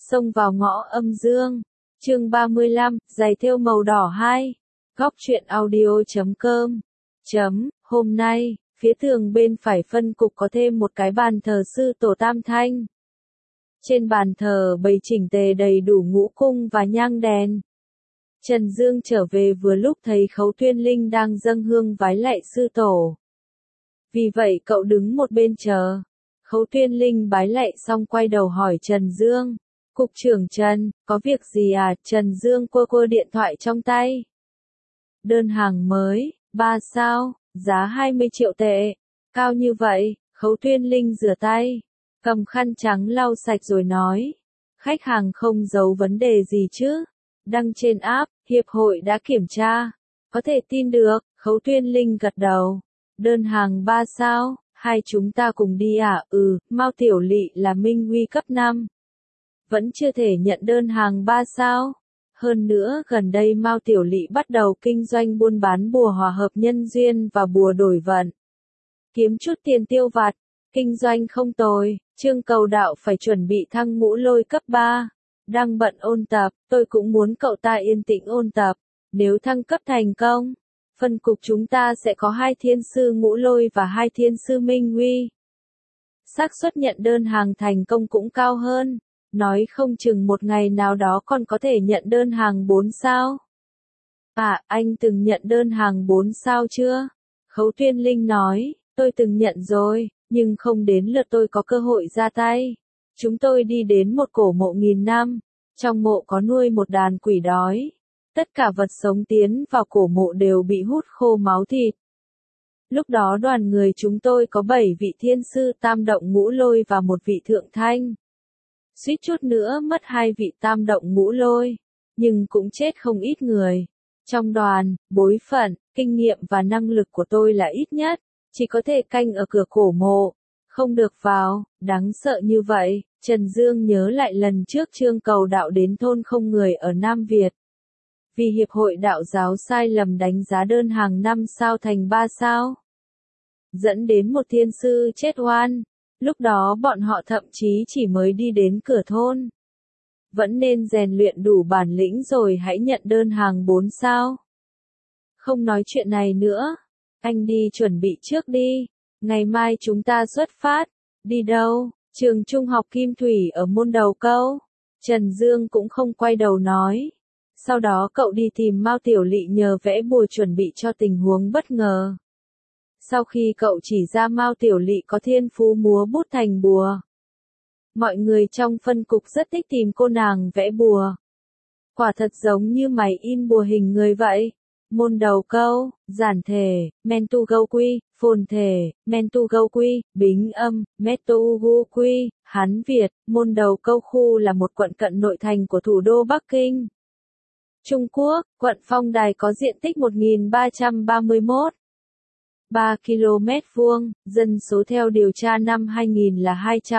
Xông vào ngõ âm dương. Chương 35, giày thêu màu đỏ 2. Góc truyện audio.com. Hôm nay, phía tường bên phải phân cục có thêm một cái bàn thờ sư tổ Tam Thanh. Trên bàn thờ bày chỉnh tề đầy đủ ngũ cung và nhang đèn. Trần Dương trở về vừa lúc thấy Khấu Tuyên Linh đang dâng hương vái lạy sư tổ. Vì vậy cậu đứng một bên chờ. Khấu Tuyên Linh bái lạy xong quay đầu hỏi Trần Dương. Cục trưởng Trần, có việc gì à? Trần Dương quơ điện thoại trong tay. Đơn hàng mới, 3 sao, giá 20 triệu tệ. Cao như vậy, Khấu Tuyên Linh rửa tay, cầm khăn trắng lau sạch rồi nói. Khách hàng không giấu vấn đề gì chứ? Đăng trên app, hiệp hội đã kiểm tra. Có thể tin được, Khấu Tuyên Linh gật đầu. Đơn hàng 3 sao, hai chúng ta cùng đi à? Mao Tiểu Lị là minh huy cấp 5. Vẫn chưa thể nhận đơn hàng 3 sao. Hơn nữa gần đây Mao Tiểu Lị bắt đầu kinh doanh buôn bán bùa hòa hợp nhân duyên và bùa đổi vận. Kiếm chút tiền tiêu vặt, kinh doanh không tồi. Trương Cầu Đạo phải chuẩn bị thăng ngũ lôi cấp 3. Đang bận ôn tập, tôi cũng muốn cậu ta yên tĩnh ôn tập. Nếu thăng cấp thành công, phân cục chúng ta sẽ có 2 thiên sư ngũ lôi và 2 thiên sư minh huy. Xác suất nhận đơn hàng thành công cũng cao hơn. Nói không chừng một ngày nào đó còn có thể nhận đơn hàng 4 sao. À, anh từng nhận đơn hàng 4 sao chưa? Khấu Tuyên Linh nói, tôi từng nhận rồi, nhưng không đến lượt tôi có cơ hội ra tay. Chúng tôi đi đến một cổ mộ 1000 năm, trong mộ có nuôi một đàn quỷ đói. Tất cả vật sống tiến vào cổ mộ đều bị hút khô máu thịt. Lúc đó đoàn người chúng tôi có 7 vị thiên sư tam động ngũ lôi và một vị thượng thanh. Suýt chút nữa mất 2 vị tam động ngũ lôi, nhưng cũng chết không ít người. Trong đoàn, bối phận, kinh nghiệm và năng lực của tôi là ít nhất, chỉ có thể canh ở cửa cổ mộ, không được vào. Đáng sợ như vậy. Trần Dương nhớ lại lần trước Trương Cầu Đạo đến thôn không người ở Nam Việt. Vì Hiệp hội Đạo giáo sai lầm đánh giá đơn hàng 5 sao thành 3 sao, dẫn đến một thiên sư chết oan. Lúc đó bọn họ thậm chí chỉ mới đi đến cửa thôn. Vẫn nên rèn luyện đủ bản lĩnh rồi hãy nhận đơn hàng 4 sao. Không nói chuyện này nữa. Anh đi chuẩn bị trước đi. Ngày mai chúng ta xuất phát. Đi đâu? Trường trung học Kim Thủy ở Môn Đầu Câu. Trần Dương cũng không quay đầu nói. Sau đó cậu đi tìm Mao Tiểu Lị nhờ vẽ bùa chuẩn bị cho tình huống bất ngờ. Sau khi cậu chỉ ra Mao Tiểu Lị có thiên phú múa bút thành bùa, mọi người trong phân cục rất thích tìm cô nàng vẽ bùa. Quả thật giống như máy in bùa hình người vậy. Môn Đầu Câu, giản thể, mentu gâu quy, phồn thể, mentu gâu quy, bính âm, metu gu quy, Hán Việt. Môn Đầu Câu khu là một quận cận nội thành của thủ đô Bắc Kinh, Trung Quốc. Quận Phong Đài có diện tích 1331 3 km vuông, dân số theo điều tra năm 2000 là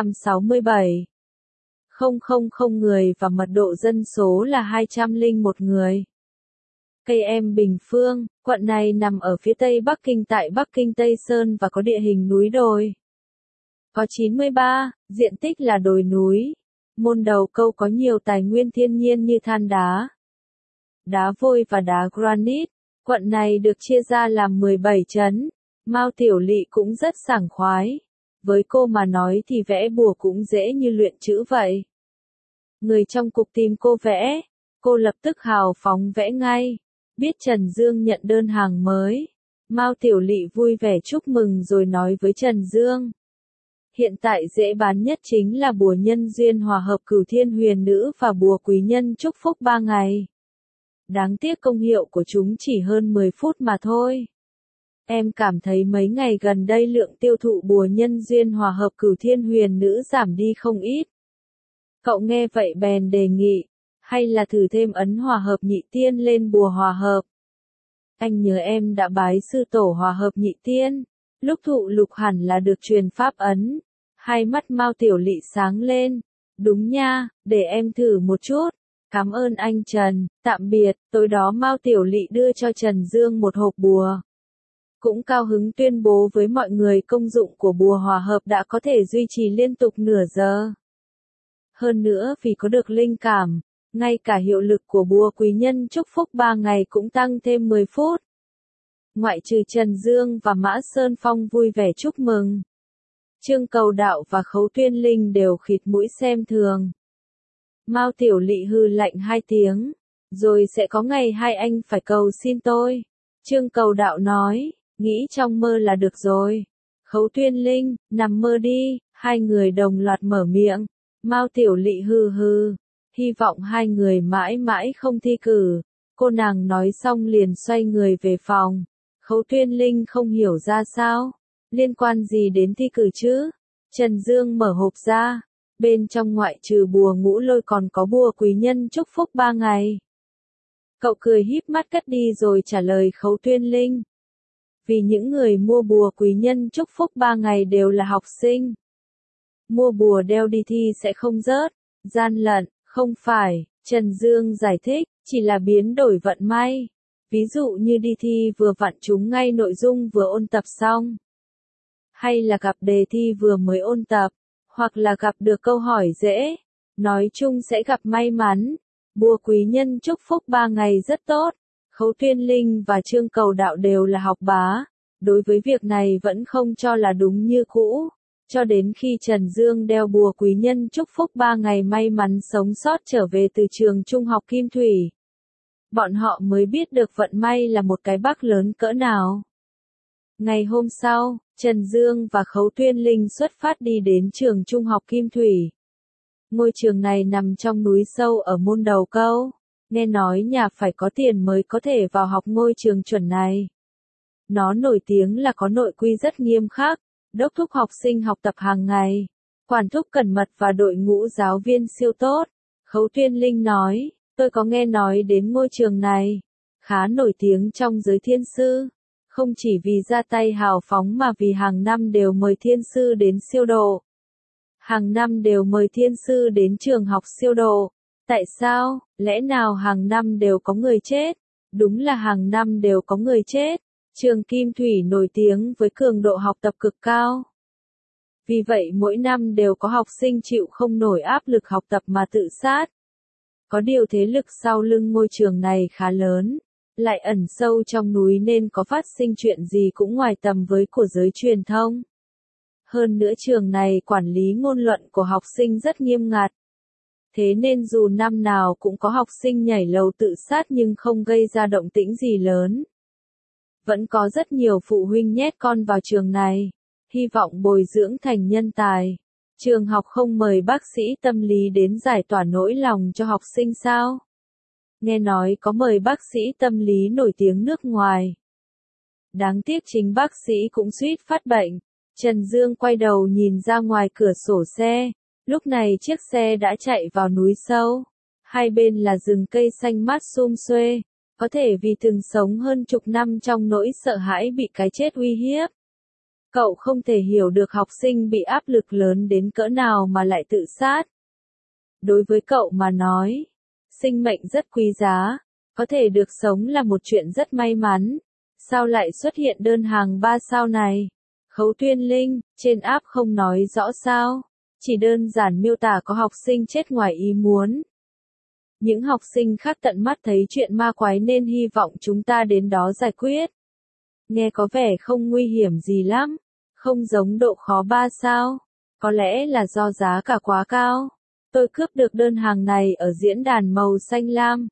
267,000 người và mật độ dân số là 201 người. km bình phương, quận này nằm ở phía tây Bắc Kinh tại Bắc Kinh Tây Sơn và có địa hình núi đồi. Có 93, diện tích là đồi núi. Môn Đầu Câu có nhiều tài nguyên thiên nhiên như than đá, đá vôi và đá granite. Quận này được chia ra làm 17 trấn. Mao Tiểu Lị cũng rất sảng khoái. Với cô mà nói thì vẽ bùa cũng dễ như luyện chữ vậy. Người trong cục tìm cô vẽ, cô lập tức hào phóng vẽ ngay. Biết Trần Dương nhận đơn hàng mới, Mao Tiểu Lị vui vẻ chúc mừng rồi nói với Trần Dương. Hiện tại dễ bán nhất chính là bùa nhân duyên hòa hợp Cửu Thiên Huyền Nữ và bùa quý nhân chúc phúc 3 ngày. Đáng tiếc công hiệu của chúng chỉ hơn 10 phút mà thôi. Em cảm thấy mấy ngày gần đây lượng tiêu thụ bùa nhân duyên hòa hợp Cửu Thiên Huyền Nữ giảm đi không ít. Cậu nghe vậy bèn đề nghị, hay là thử thêm ấn hòa hợp nhị tiên lên bùa hòa hợp. Anh nhớ em đã bái sư tổ hòa hợp nhị tiên, lúc thụ lục hẳn là được truyền pháp ấn. Hai mắt Mao Tiểu Lị sáng lên. Đúng nha, để em thử một chút. Cảm ơn anh Trần, tạm biệt. Tối đó Mao Tiểu Lị đưa cho Trần Dương một hộp bùa. Cũng cao hứng tuyên bố với mọi người công dụng của bùa hòa hợp đã có thể duy trì liên tục nửa giờ. Hơn nữa vì có được linh cảm, ngay cả hiệu lực của bùa quý nhân chúc phúc 3 ngày cũng tăng thêm 10 phút. Ngoại trừ Trần Dương và Mã Sơn Phong vui vẻ chúc mừng. Trương Cầu Đạo và Khấu Tuyên Linh đều khịt mũi xem thường. Mao Tiểu Lị hừ lạnh 2 tiếng. Rồi sẽ có ngày hai anh phải cầu xin tôi. Trương Cầu Đạo nói, nghĩ trong mơ là được rồi. Khấu Tuyên Linh, nằm mơ đi, hai người đồng loạt mở miệng. Mao Tiểu Lị hừ hừ, hy vọng hai người mãi mãi không thi cử. Cô nàng nói xong liền xoay người về phòng. Khấu Tuyên Linh không hiểu ra sao, liên quan gì đến thi cử chứ? Trần Dương mở hộp ra, bên trong ngoại trừ bùa ngũ lôi còn có bùa quý nhân chúc phúc 3 ngày. Cậu cười híp mắt cất đi rồi trả lời Khấu Tuyên Linh. Vì những người mua bùa quý nhân chúc phúc 3 ngày đều là học sinh. Mua bùa đeo đi thi sẽ không rớt, gian lận, không phải, Trần Dương giải thích, chỉ là biến đổi vận may. Ví dụ như đi thi vừa vặn trúng ngay nội dung vừa ôn tập xong. Hay là gặp đề thi vừa mới ôn tập, hoặc là gặp được câu hỏi dễ. Nói chung sẽ gặp may mắn. Bùa quý nhân chúc phúc 3 ngày rất tốt. Khấu Tuyên Linh và Trương Cầu Đạo đều là học bá. Đối với việc này vẫn không cho là đúng như cũ. Cho đến khi Trần Dương đeo bùa quý nhân chúc phúc 3 ngày may mắn sống sót trở về từ trường trung học Kim Thủy. Bọn họ mới biết được vận may là một cái bác lớn cỡ nào. Ngày hôm sau, Trần Dương và Khấu Tuyên Linh xuất phát đi đến trường trung học Kim Thủy. Ngôi trường này nằm trong núi sâu ở Môn Đầu Câu. Nghe nói nhà phải có tiền mới có thể vào học ngôi trường chuẩn này. Nó nổi tiếng là có nội quy rất nghiêm khắc, đốc thúc học sinh học tập hàng ngày, quản thúc cẩn mật và đội ngũ giáo viên siêu tốt. Khấu Tuyên Linh nói, tôi có nghe nói đến ngôi trường này, khá nổi tiếng trong giới thiên sư. Không chỉ vì ra tay hào phóng mà vì hàng năm đều mời thiên sư đến siêu độ. Hàng năm đều mời thiên sư đến trường học siêu độ. Tại sao? Lẽ nào hàng năm đều có người chết? Đúng là hàng năm đều có người chết. Trường Kim Thủy nổi tiếng với cường độ học tập cực cao. Vì vậy mỗi năm đều có học sinh chịu không nổi áp lực học tập mà tự sát. Có điều thế lực sau lưng ngôi trường này khá lớn, lại ẩn sâu trong núi nên có phát sinh chuyện gì cũng ngoài tầm với của giới truyền thông. Hơn nữa trường này quản lý ngôn luận của học sinh rất nghiêm ngặt. Thế nên dù năm nào cũng có học sinh nhảy lầu tự sát nhưng không gây ra động tĩnh gì lớn. Vẫn có rất nhiều phụ huynh nhét con vào trường này, hy vọng bồi dưỡng thành nhân tài. Trường học không mời bác sĩ tâm lý đến giải tỏa nỗi lòng cho học sinh sao? Nghe nói có mời bác sĩ tâm lý nổi tiếng nước ngoài. Đáng tiếc chính bác sĩ cũng suýt phát bệnh. Trần Dương quay đầu nhìn ra ngoài cửa sổ xe. Lúc này chiếc xe đã chạy vào núi sâu. Hai bên là rừng cây xanh mát sum xuê. Có thể vì từng sống hơn chục năm trong nỗi sợ hãi bị cái chết uy hiếp. Cậu không thể hiểu được học sinh bị áp lực lớn đến cỡ nào mà lại tự sát. Đối với cậu mà nói, sinh mệnh rất quý giá, có thể được sống là một chuyện rất may mắn. Sao lại xuất hiện đơn hàng 3 sao này? Khấu Tuyên Linh, trên app không nói rõ sao, chỉ đơn giản miêu tả có học sinh chết ngoài ý muốn. Những học sinh khác tận mắt thấy chuyện ma quái nên hy vọng chúng ta đến đó giải quyết. Nghe có vẻ không nguy hiểm gì lắm, không giống độ khó 3 sao, có lẽ là do giá cả quá cao. Tôi cướp được đơn hàng này ở diễn đàn màu xanh lam.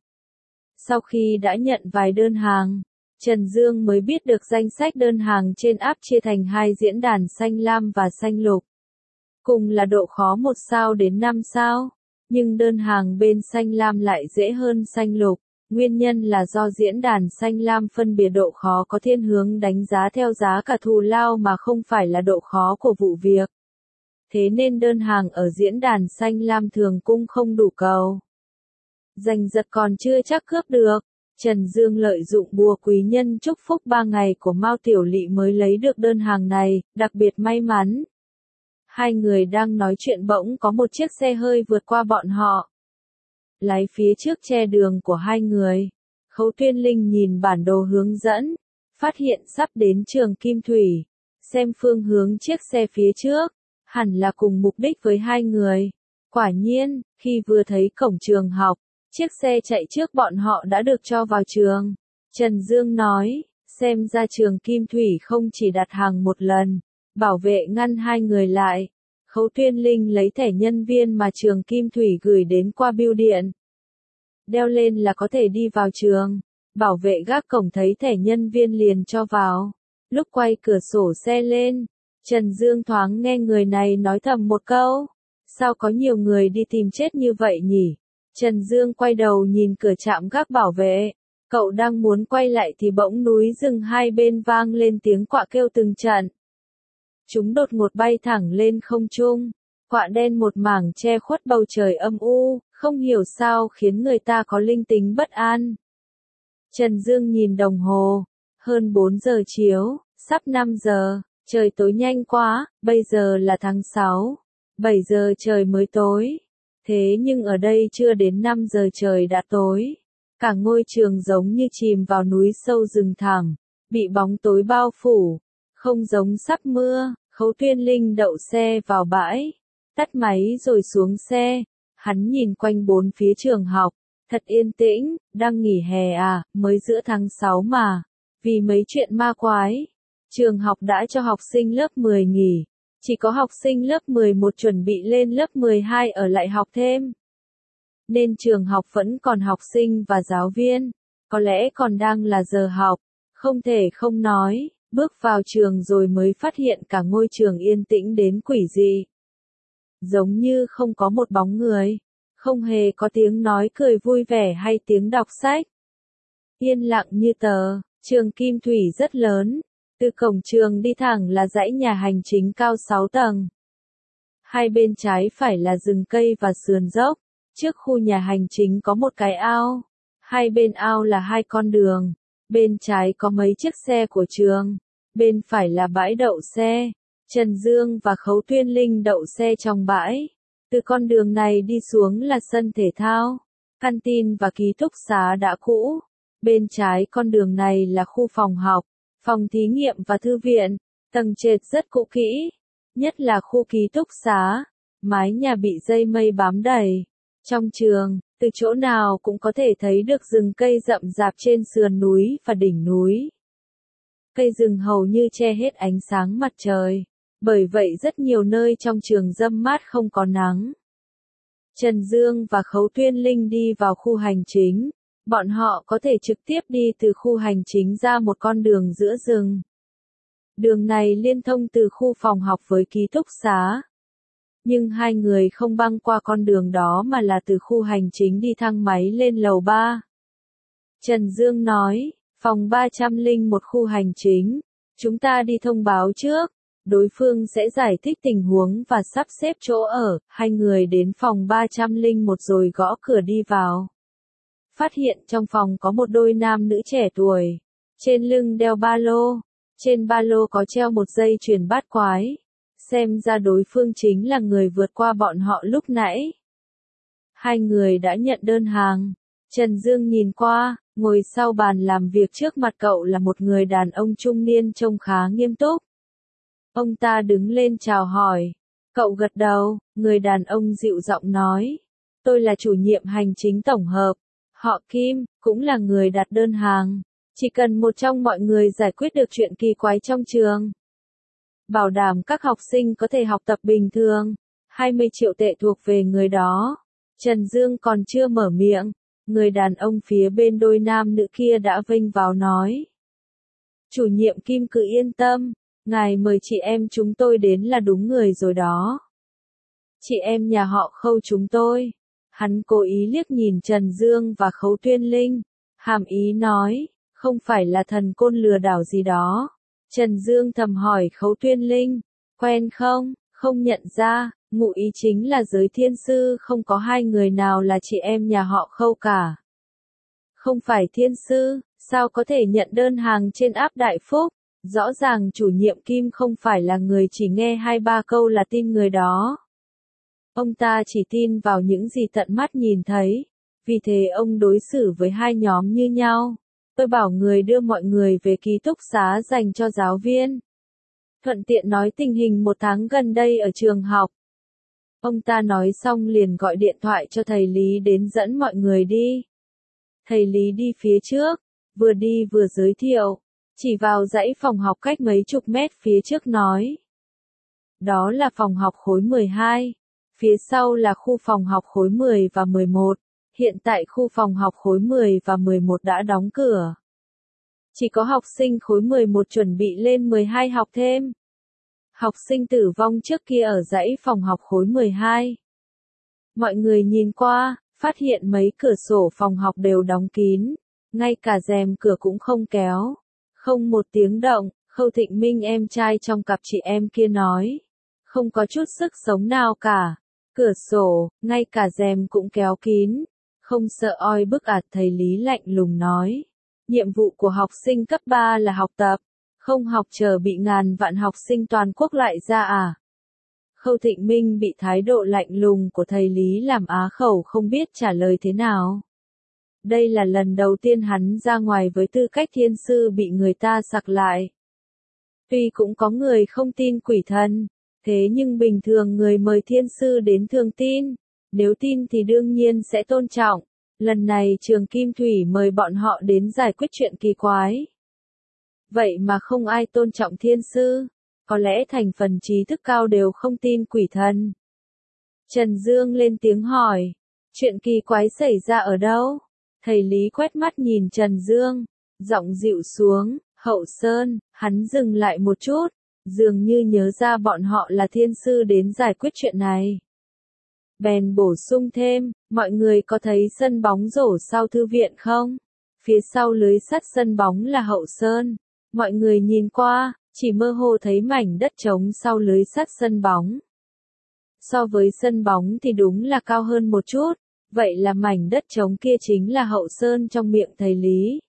Sau khi đã nhận vài đơn hàng, Trần Dương mới biết được danh sách đơn hàng trên app chia thành 2 diễn đàn xanh lam và xanh lục. Cùng là độ khó 1 sao đến 5 sao, nhưng đơn hàng bên xanh lam lại dễ hơn xanh lục. Nguyên nhân là do diễn đàn xanh lam phân biệt độ khó có thiên hướng đánh giá theo giá cả thù lao mà không phải là độ khó của vụ việc. Thế nên đơn hàng ở diễn đàn xanh lam thường cung không đủ cầu. Giành giật còn chưa chắc cướp được. Trần Dương lợi dụng bùa quý nhân chúc phúc 3 ngày của Mao Tiểu Lị mới lấy được đơn hàng này, đặc biệt may mắn. Hai người đang nói chuyện bỗng có một chiếc xe hơi vượt qua bọn họ. Lái phía trước che đường của hai người. Khấu Tuyên Linh nhìn bản đồ hướng dẫn, phát hiện sắp đến trường Kim Thủy. Xem phương hướng chiếc xe phía trước, hẳn là cùng mục đích với hai người. Quả nhiên, khi vừa thấy cổng trường học, chiếc xe chạy trước bọn họ đã được cho vào trường. Trần Dương nói, xem ra trường Kim Thủy không chỉ đặt hàng một lần, bảo vệ ngăn hai người lại. Khấu Tuyên Linh lấy thẻ nhân viên mà trường Kim Thủy gửi đến qua bưu điện. Đeo lên là có thể đi vào trường. Bảo vệ gác cổng thấy thẻ nhân viên liền cho vào. Lúc quay cửa sổ xe lên, Trần Dương thoáng nghe người này nói thầm một câu. Sao có nhiều người đi tìm chết như vậy nhỉ? Trần Dương quay đầu nhìn cửa trạm gác bảo vệ. Cậu đang muốn quay lại thì bỗng núi rừng hai bên vang lên tiếng quạ kêu từng trận. Chúng đột ngột bay thẳng lên không trung. Quạ đen một mảng che khuất bầu trời âm u, không hiểu sao khiến người ta có linh tính bất an. Trần Dương nhìn đồng hồ. Hơn 4 giờ chiều, sắp 5 giờ, trời tối nhanh quá, bây giờ là tháng 6. 7 giờ trời mới tối. Thế nhưng ở đây chưa đến 5 giờ trời đã tối. Cả ngôi trường giống như chìm vào núi sâu rừng thẳm, bị bóng tối bao phủ. Không giống sắp mưa, Khấu Tuyên Linh đậu xe vào bãi. Tắt máy rồi xuống xe. Hắn nhìn quanh bốn phía trường học. Thật yên tĩnh, đang nghỉ hè à, mới giữa tháng 6 mà. Vì mấy chuyện ma quái. Trường học đã cho học sinh lớp 10 nghỉ. Chỉ có học sinh lớp 11 chuẩn bị lên lớp 12 ở lại học thêm. Nên trường học vẫn còn học sinh và giáo viên. Có lẽ còn đang là giờ học. Không thể không nói, bước vào trường rồi mới phát hiện cả ngôi trường yên tĩnh đến quỷ dị. Giống như không có một bóng người. Không hề có tiếng nói cười vui vẻ hay tiếng đọc sách. Yên lặng như tờ, trường Kim Thủy rất lớn. Từ cổng trường đi thẳng là dãy nhà hành chính cao 6 tầng. Hai bên trái phải là rừng cây và sườn dốc. Trước khu nhà hành chính có một cái ao. Hai bên ao là hai con đường. Bên trái có mấy chiếc xe của trường. Bên phải là bãi đậu xe. Trần Dương và Khấu Tuyên Linh đậu xe trong bãi. Từ con đường này đi xuống là sân thể thao, căn tin và ký túc xá đã cũ. Bên trái con đường này là khu phòng học, phòng thí nghiệm và thư viện. Tầng trệt rất cũ kỹ, nhất là khu ký túc xá. Mái nhà bị dây mây bám đầy. Trong trường, từ chỗ nào cũng có thể thấy được rừng cây rậm rạp trên sườn núi và đỉnh núi. Cây rừng hầu như che hết ánh sáng mặt trời. Bởi vậy rất nhiều nơi trong trường râm mát không có nắng. Trần Dương và Khấu Tuyên Linh đi vào khu hành chính. Bọn họ có thể trực tiếp đi từ khu hành chính ra một con đường giữa rừng. Đường này liên thông từ khu phòng học với ký túc xá. Nhưng hai người không băng qua con đường đó mà là từ khu hành chính đi thang máy lên lầu 3. Trần Dương nói, phòng 301 khu hành chính. Chúng ta đi thông báo trước. Đối phương sẽ giải thích tình huống và sắp xếp chỗ ở. Hai người đến phòng 301 rồi gõ cửa đi vào. Phát hiện trong phòng có một đôi nam nữ trẻ tuổi. Trên lưng đeo ba lô. Trên ba lô có treo một dây chuyền bát quái. Xem ra đối phương chính là người vượt qua bọn họ lúc nãy. Hai người đã nhận đơn hàng. Trần Dương nhìn qua, ngồi sau bàn làm việc trước mặt cậu là một người đàn ông trung niên trông khá nghiêm túc. Ông ta đứng lên chào hỏi. Cậu gật đầu, người đàn ông dịu giọng nói. Tôi là chủ nhiệm hành chính tổng hợp. Họ Kim, cũng là người đặt đơn hàng. Chỉ cần một trong mọi người giải quyết được chuyện kỳ quái trong trường. Bảo đảm các học sinh có thể học tập bình thường. 20 triệu tệ thuộc về người đó. Trần Dương còn chưa mở miệng. Người đàn ông phía bên đôi nam nữ kia đã vênh vào nói. Chủ nhiệm Kim cứ yên tâm. Ngài mời chị em chúng tôi đến là đúng người rồi đó. Chị em nhà họ Khâu chúng tôi. Hắn cố ý liếc nhìn Trần Dương và Khấu Tuyên Linh. Hàm ý nói, không phải là thần côn lừa đảo gì đó. Trần Dương thầm hỏi Khấu Tuyên Linh, quen không? Không nhận ra, ngụ ý chính là giới thiên sư không có hai người nào là chị em nhà họ Khâu cả. Không phải thiên sư, sao có thể nhận đơn hàng trên app Đại Phúc? Rõ ràng chủ nhiệm Kim không phải là người chỉ nghe 2-3 câu là tin người đó. Ông ta chỉ tin vào những gì tận mắt nhìn thấy. Vì thế ông đối xử với hai nhóm như nhau. Tôi bảo người đưa mọi người về ký túc xá dành cho giáo viên. Thuận tiện nói tình hình một tháng gần đây ở trường học. Ông ta nói xong liền gọi điện thoại cho thầy Lý đến dẫn mọi người đi. Thầy Lý đi phía trước, vừa đi vừa giới thiệu, chỉ vào dãy phòng học cách mấy chục mét phía trước nói. Đó là phòng học khối 12, phía sau là khu phòng học khối 10 và 11, hiện tại khu phòng học khối 10 và 11 đã đóng cửa. Chỉ có học sinh khối 11 chuẩn bị lên 12 học thêm. Học sinh tử vong trước kia ở dãy phòng học khối 12. Mọi người nhìn qua, phát hiện mấy cửa sổ phòng học đều đóng kín, ngay cả rèm cửa cũng không kéo. Không một tiếng động, Khâu Thịnh Minh em trai trong cặp chị em kia nói. Không có chút sức sống nào cả. Cửa sổ, ngay cả rèm cũng kéo kín. Không sợ oi bức ạt, thầy Lý lạnh lùng nói. Nhiệm vụ của học sinh cấp 3 là học tập. Không học chờ bị ngàn vạn học sinh toàn quốc lại ra à? Khâu Thịnh Minh bị thái độ lạnh lùng của thầy Lý làm á khẩu không biết trả lời thế nào. Đây là lần đầu tiên hắn ra ngoài với tư cách thiên sư bị người ta sặc lại. Tuy cũng có người không tin quỷ thần, thế nhưng bình thường người mời thiên sư đến thường tin, nếu tin thì đương nhiên sẽ tôn trọng. Lần này trường Kim Thủy mời bọn họ đến giải quyết chuyện kỳ quái. Vậy mà không ai tôn trọng thiên sư, có lẽ thành phần trí thức cao đều không tin quỷ thần. Trần Dương lên tiếng hỏi, chuyện kỳ quái xảy ra ở đâu? Thầy Lý quét mắt nhìn Trần Dương, giọng dịu xuống, Hậu Sơn. Hắn dừng lại một chút, dường như nhớ ra bọn họ là thiên sư đến giải quyết chuyện này. Bèn bổ sung thêm, mọi người có thấy sân bóng rổ sau thư viện không? Phía sau lưới sắt sân bóng là Hậu Sơn. Mọi người nhìn qua, chỉ mơ hồ thấy mảnh đất trống sau lưới sắt sân bóng. So với sân bóng thì đúng là cao hơn một chút, vậy là mảnh đất trống kia chính là Hậu Sơn trong miệng thầy Lý.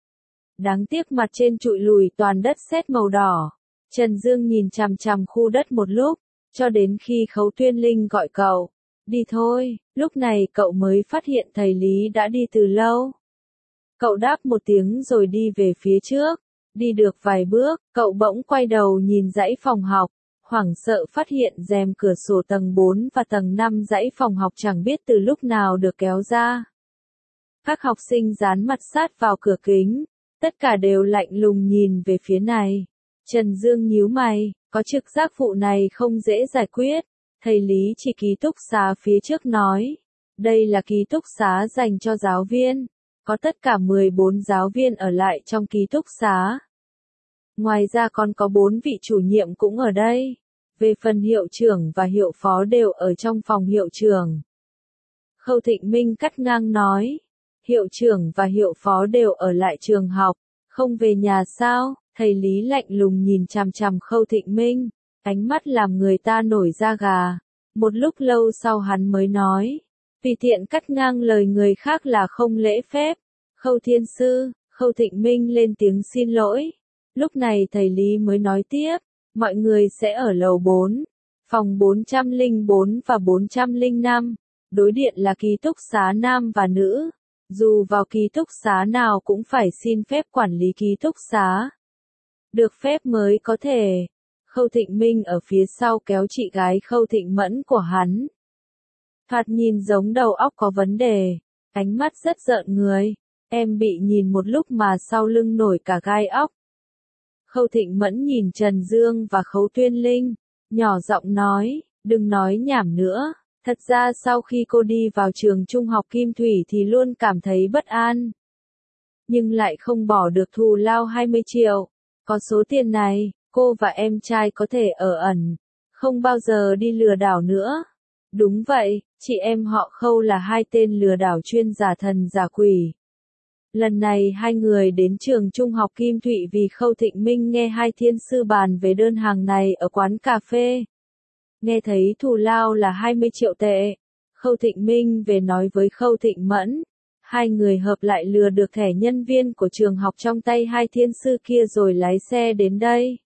Đáng tiếc mặt trên trụi lùi toàn đất sét màu đỏ. Trần Dương nhìn chằm chằm khu đất một lúc, cho đến khi Khấu Tuyên Linh gọi cậu. Đi thôi, lúc này cậu mới phát hiện thầy Lý đã đi từ lâu. Cậu đáp một tiếng rồi đi về phía trước. Đi được vài bước, cậu bỗng quay đầu nhìn dãy phòng học, hoảng sợ phát hiện rèm cửa sổ tầng 4 và tầng 5 dãy phòng học chẳng biết từ lúc nào được kéo ra. Các học sinh dán mặt sát vào cửa kính, tất cả đều lạnh lùng nhìn về phía này. Trần Dương nhíu mày, có trực giác vụ này không dễ giải quyết. Thầy Lý chỉ ký túc xá phía trước nói, đây là ký túc xá dành cho giáo viên, có tất cả 14 giáo viên ở lại trong ký túc xá. Ngoài ra còn có 4 vị chủ nhiệm cũng ở đây. Về phần hiệu trưởng và hiệu phó đều ở trong phòng hiệu trưởng. Khâu Thịnh Minh cắt ngang nói, hiệu trưởng và hiệu phó đều ở lại trường học, không về nhà sao? Thầy Lý lạnh lùng nhìn chằm chằm Khâu Thịnh Minh, ánh mắt làm người ta nổi da gà. Một lúc lâu sau hắn mới nói, vì tiện cắt ngang lời người khác là không lễ phép. Khâu Thiên Sư, Khâu Thịnh Minh lên tiếng xin lỗi. Lúc này thầy Lý mới nói tiếp, mọi người sẽ ở lầu 4, phòng 404 và 405, đối diện là ký túc xá nam và nữ. Dù vào ký túc xá nào cũng phải xin phép quản lý ký túc xá. Được phép mới có thể. Khâu Thịnh Minh ở phía sau kéo chị gái Khâu Thịnh Mẫn của hắn. Thoạt nhìn giống đầu óc có vấn đề, ánh mắt rất rợn người. Em bị nhìn một lúc mà sau lưng nổi cả gai óc. Khâu Thịnh Mẫn nhìn Trần Dương và Khấu Tuyên Linh, nhỏ giọng nói, đừng nói nhảm nữa. Thật ra sau khi cô đi vào trường trung học Kim Thủy thì luôn cảm thấy bất an. Nhưng lại không bỏ được thù lao 20 triệu. Có số tiền này, cô và em trai có thể ở ẩn, không bao giờ đi lừa đảo nữa. Đúng vậy, chị em họ Khâu là hai tên lừa đảo chuyên giả thần giả quỷ. Lần này hai người đến trường trung học Kim Thụy vì Khâu Thịnh Minh nghe hai thiên sư bàn về đơn hàng này ở quán cà phê. Nghe thấy thù lao là 20 triệu tệ. Khâu Thịnh Minh về nói với Khâu Thịnh Mẫn. Hai người hợp lại lừa được thẻ nhân viên của trường học trong tay hai thiên sư kia rồi lái xe đến đây.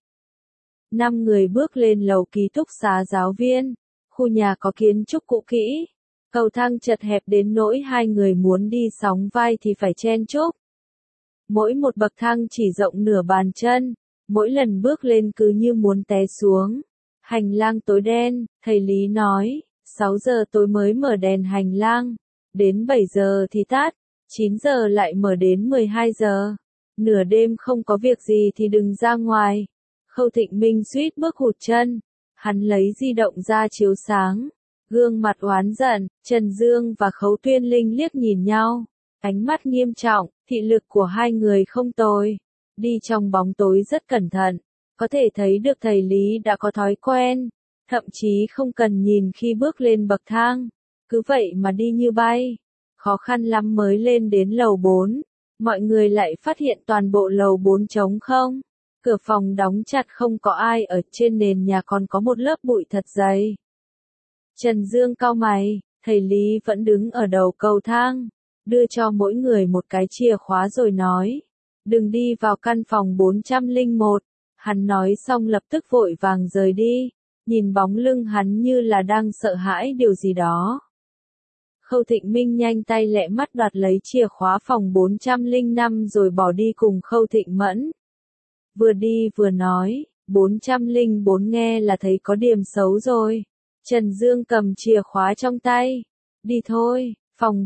5 người bước lên lầu ký túc xá giáo viên. Khu nhà có kiến trúc cũ kỹ. Cầu thang chật hẹp đến nỗi hai người muốn đi sóng vai thì phải chen chúc. Mỗi một bậc thang chỉ rộng nửa bàn chân. Mỗi lần bước lên cứ như muốn té xuống. Hành lang tối đen, thầy Lý nói, 6 giờ tối mới mở đèn hành lang, đến 7 giờ thì tắt, 9 giờ lại mở đến 12 giờ. Nửa đêm không có việc gì thì đừng ra ngoài. Khâu Thịnh Minh suýt bước hụt chân. Hắn lấy di động ra chiếu sáng. Gương mặt oán giận, Trần Dương và Khấu Tuyên Linh liếc nhìn nhau. Ánh mắt nghiêm trọng, thị lực của hai người không tồi. Đi trong bóng tối rất cẩn thận. Có thể thấy được thầy Lý đã có thói quen. Thậm chí không cần nhìn khi bước lên bậc thang. Cứ vậy mà đi như bay. Khó khăn lắm mới lên đến lầu 4. Mọi người lại phát hiện toàn bộ lầu 4 trống không. Cửa phòng đóng chặt không có ai ở trên nền nhà còn có một lớp bụi thật dày. Trần Dương cau mày, thầy Lý vẫn đứng ở đầu cầu thang. Đưa cho mỗi người một cái chìa khóa rồi nói. Đừng đi vào căn phòng 401. Hắn nói xong lập tức vội vàng rời đi. Nhìn bóng lưng hắn như là đang sợ hãi điều gì đó. Khâu Thịnh Minh nhanh tay lẹ mắt đoạt lấy chìa khóa phòng 405 rồi bỏ đi cùng Khâu Thịnh Mẫn. Vừa đi vừa nói, 404 nghe là thấy có điểm xấu rồi. Trần Dương cầm chìa khóa trong tay. Đi thôi, phòng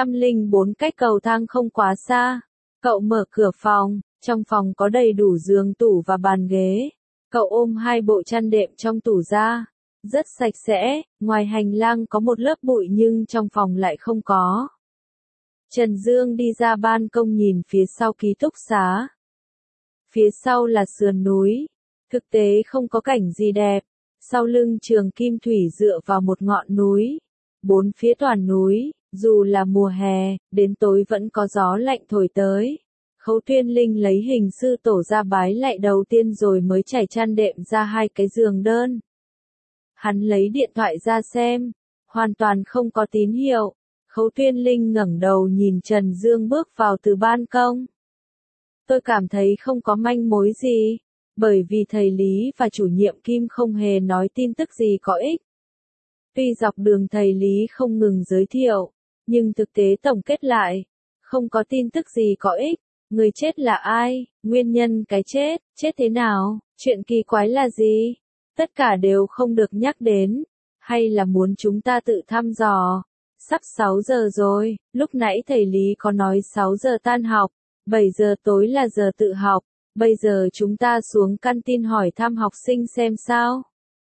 404 cách cầu thang không quá xa. Cậu mở cửa phòng, trong phòng có đầy đủ giường tủ và bàn ghế. Cậu ôm hai bộ chăn đệm trong tủ ra. Rất sạch sẽ, ngoài hành lang có một lớp bụi nhưng trong phòng lại không có. Trần Dương đi ra ban công nhìn phía sau ký túc xá. Phía sau là sườn núi. Thực tế không có cảnh gì đẹp. Sau lưng Trường Kim Thủy dựa vào một ngọn núi. Bốn phía toàn núi, dù là mùa hè, đến tối vẫn có gió lạnh thổi tới. Khấu Tuyên Linh lấy hình sư tổ ra bái lạy đầu tiên rồi mới trải chăn đệm ra hai cái giường đơn. Hắn lấy điện thoại ra xem, hoàn toàn không có tín hiệu. Khấu Tuyên Linh ngẩng đầu nhìn Trần Dương bước vào từ ban công. Tôi cảm thấy không có manh mối gì, bởi vì thầy Lý và chủ nhiệm Kim không hề nói tin tức gì có ích. Tuy dọc đường thầy Lý không ngừng giới thiệu, nhưng thực tế tổng kết lại, không có tin tức gì có ích. Người chết là ai, nguyên nhân cái chết, chết thế nào, chuyện kỳ quái là gì? Tất cả đều không được nhắc đến, hay là muốn chúng ta tự thăm dò. Sắp 6 giờ rồi, lúc nãy thầy Lý có nói 6 giờ tan học, 7 giờ tối là giờ tự học, bây giờ chúng ta xuống canteen hỏi thăm học sinh xem sao.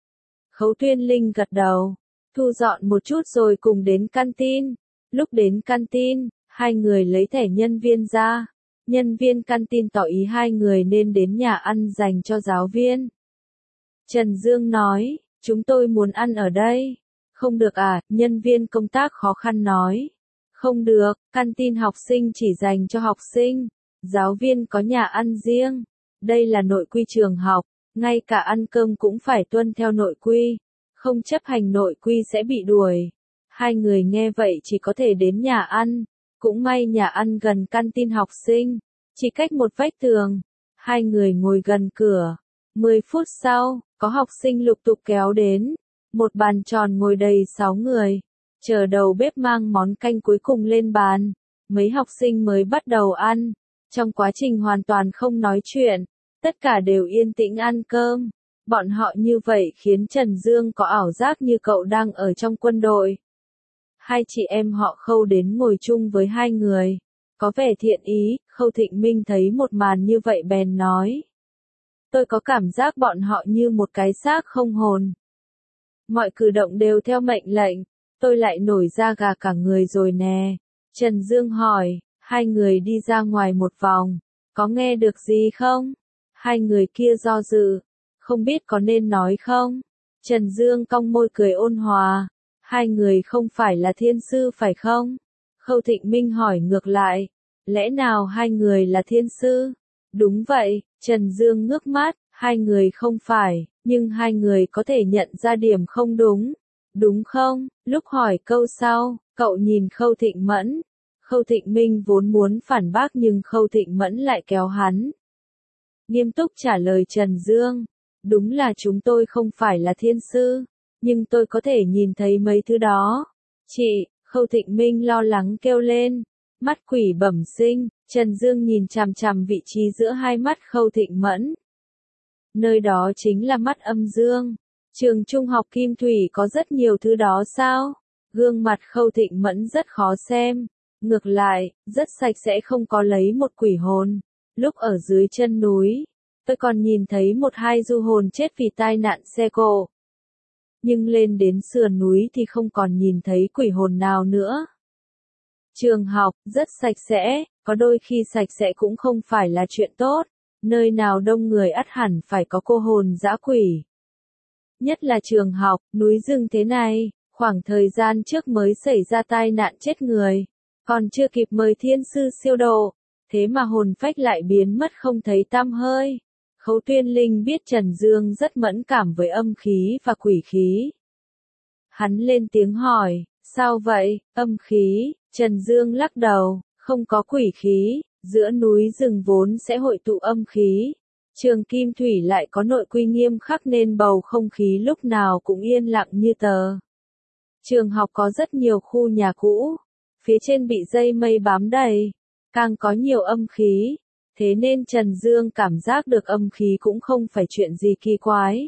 Khấu Tuyên Linh gật đầu, thu dọn một chút rồi cùng đến canteen. Lúc đến canteen, hai người lấy thẻ nhân viên ra. Nhân viên canteen tỏ ý hai người nên đến nhà ăn dành cho giáo viên. Trần Dương nói, chúng tôi muốn ăn ở đây. Không được à, nhân viên công tác khó khăn nói. Không được, canteen học sinh chỉ dành cho học sinh. Giáo viên có nhà ăn riêng. Đây là nội quy trường học, ngay cả ăn cơm cũng phải tuân theo nội quy. Không chấp hành nội quy sẽ bị đuổi. Hai người nghe vậy chỉ có thể đến nhà ăn. Cũng may nhà ăn gần canteen học sinh, chỉ cách một vách tường. Hai người ngồi gần cửa. 10 phút sau, có học sinh lục tục kéo đến. Một bàn tròn ngồi đầy 6 người. Chờ đầu bếp mang món canh cuối cùng lên bàn. Mấy học sinh mới bắt đầu ăn. Trong quá trình hoàn toàn không nói chuyện, tất cả đều yên tĩnh ăn cơm. Bọn họ như vậy khiến Trần Dương có ảo giác như cậu đang ở trong quân đội. Hai chị em họ Khâu đến ngồi chung với hai người. Có vẻ thiện ý, Khâu Thịnh Minh thấy một màn như vậy bèn nói. Tôi có cảm giác bọn họ như một cái xác không hồn. Mọi cử động đều theo mệnh lệnh, tôi lại nổi da gà cả người rồi nè. Trần Dương hỏi, hai người đi ra ngoài một vòng, có nghe được gì không? Hai người kia do dự, không biết có nên nói không? Trần Dương cong môi cười ôn hòa. Hai người không phải là thiên sư phải không? Khâu Thịnh Minh hỏi ngược lại. Lẽ nào hai người là thiên sư? Đúng vậy, Trần Dương ngước mắt, hai người không phải, nhưng hai người có thể nhận ra điểm không đúng. Đúng không? Lúc hỏi câu sau, cậu nhìn Khâu Thịnh Mẫn. Khâu Thịnh Minh vốn muốn phản bác nhưng Khâu Thịnh Mẫn lại kéo hắn. Nghiêm túc trả lời Trần Dương. Đúng là chúng tôi không phải là thiên sư. Nhưng tôi có thể nhìn thấy mấy thứ đó. Chị, Khâu Thịnh Minh lo lắng kêu lên. Mắt quỷ bẩm sinh, Trần Dương nhìn chằm chằm vị trí giữa hai mắt Khâu Thịnh Mẫn. Nơi đó chính là mắt âm dương. Trường trung học Kim Thủy có rất nhiều thứ đó sao? Gương mặt Khâu Thịnh Mẫn rất khó xem. Ngược lại, rất sạch sẽ, không có lấy một quỷ hồn. Lúc ở dưới chân núi, tôi còn nhìn thấy một hai du hồn chết vì tai nạn xe cộ. Nhưng lên đến sườn núi thì không còn nhìn thấy quỷ hồn nào nữa. Trường học, rất sạch sẽ, có đôi khi sạch sẽ cũng không phải là chuyện tốt. Nơi nào đông người ắt hẳn phải có cô hồn dã quỷ. Nhất là trường học, núi rừng thế này, khoảng thời gian trước mới xảy ra tai nạn chết người. Còn chưa kịp mời thiên sư siêu độ, thế mà hồn phách lại biến mất không thấy tăm hơi. Khấu Tuyên Linh biết Trần Dương rất mẫn cảm với âm khí và quỷ khí. Hắn lên tiếng hỏi, sao vậy, âm khí? Trần Dương lắc đầu, không có quỷ khí, giữa núi rừng vốn sẽ hội tụ âm khí. Trường Kim Thủy lại có nội quy nghiêm khắc nên bầu không khí lúc nào cũng yên lặng như tờ. Trường học có rất nhiều khu nhà cũ, phía trên bị dây mây bám đầy, càng có nhiều âm khí, thế nên Trần Dương cảm giác được âm khí cũng không phải chuyện gì kỳ quái.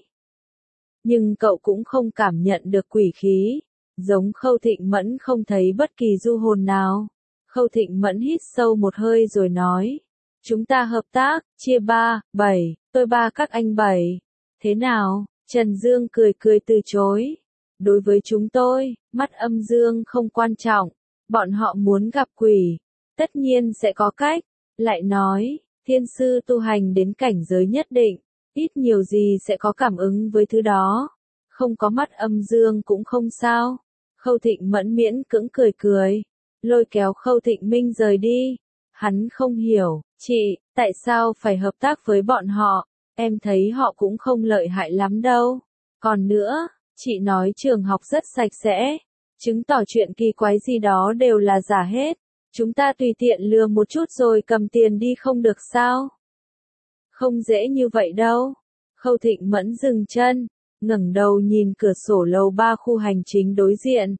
Nhưng cậu cũng không cảm nhận được quỷ khí, giống Khâu Thịnh Mẫn không thấy bất kỳ du hồn nào. Khâu Thịnh Mẫn hít sâu một hơi rồi nói, chúng ta hợp tác, chia 3, 7, tôi 3 các anh 7. Thế nào? Trần Dương cười cười từ chối. Đối với chúng tôi, mắt âm dương không quan trọng. Bọn họ muốn gặp quỷ, tất nhiên sẽ có cách. Lại nói, thiên sư tu hành đến cảnh giới nhất định, ít nhiều gì sẽ có cảm ứng với thứ đó. Không có mắt âm dương cũng không sao. Khâu Thịnh Mẫn miễn cưỡng cười cười, lôi kéo Khâu Thịnh Minh rời đi. Hắn không hiểu, chị, tại sao phải hợp tác với bọn họ? Em thấy họ cũng không lợi hại lắm đâu. Còn nữa, chị nói trường học rất sạch sẽ, chứng tỏ chuyện kỳ quái gì đó đều là giả hết. Chúng ta tùy tiện lừa một chút rồi cầm tiền đi không được sao? Không dễ như vậy đâu. Khâu Thịnh Mẫn dừng chân, ngẩng đầu nhìn cửa sổ lầu 3 khu hành chính đối diện.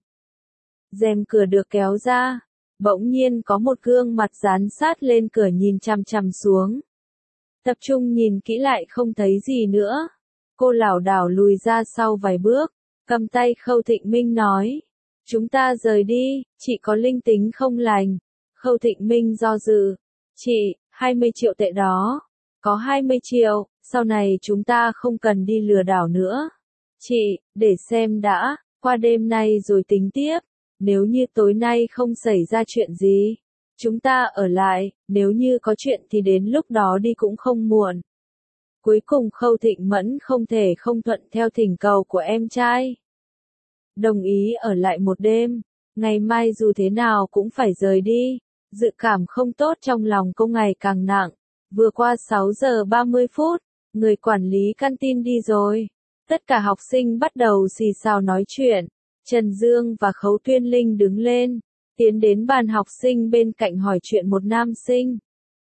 Rèm cửa được kéo ra, bỗng nhiên có một gương mặt dán sát lên cửa nhìn chằm chằm xuống. Tập trung nhìn kỹ lại không thấy gì nữa. Cô lảo đảo lùi ra sau vài bước, cầm tay Khâu Thịnh Minh nói, chúng ta rời đi, chị có linh tính không lành. Khâu Thịnh Minh do dự, chị, 20 triệu tệ đó. Có 20 triệu, sau này chúng ta không cần đi lừa đảo nữa. Chị, để xem đã, qua đêm nay rồi tính tiếp. Nếu như tối nay không xảy ra chuyện gì, chúng ta ở lại, nếu như có chuyện thì đến lúc đó đi cũng không muộn. Cuối cùng Khâu Thịnh Mẫn không thể không thuận theo thỉnh cầu của em trai. Đồng ý ở lại một đêm, ngày mai dù thế nào cũng phải rời đi. Dự cảm không tốt trong lòng cô ngày càng nặng. Vừa qua 6 giờ 30 phút, người quản lý canteen đi rồi. Tất cả học sinh bắt đầu xì xào nói chuyện. Trần Dương và Khấu Tuyên Linh đứng lên, tiến đến bàn học sinh bên cạnh hỏi chuyện một nam sinh.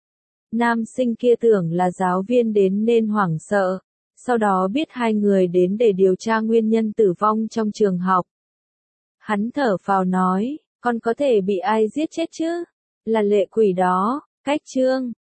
Nam sinh kia tưởng là giáo viên đến nên hoảng sợ, sau đó biết hai người đến để điều tra nguyên nhân tử vong trong trường học. Hắn thở phào nói, con có thể bị ai giết chết chứ? Là lệ quỷ đó, cách chương.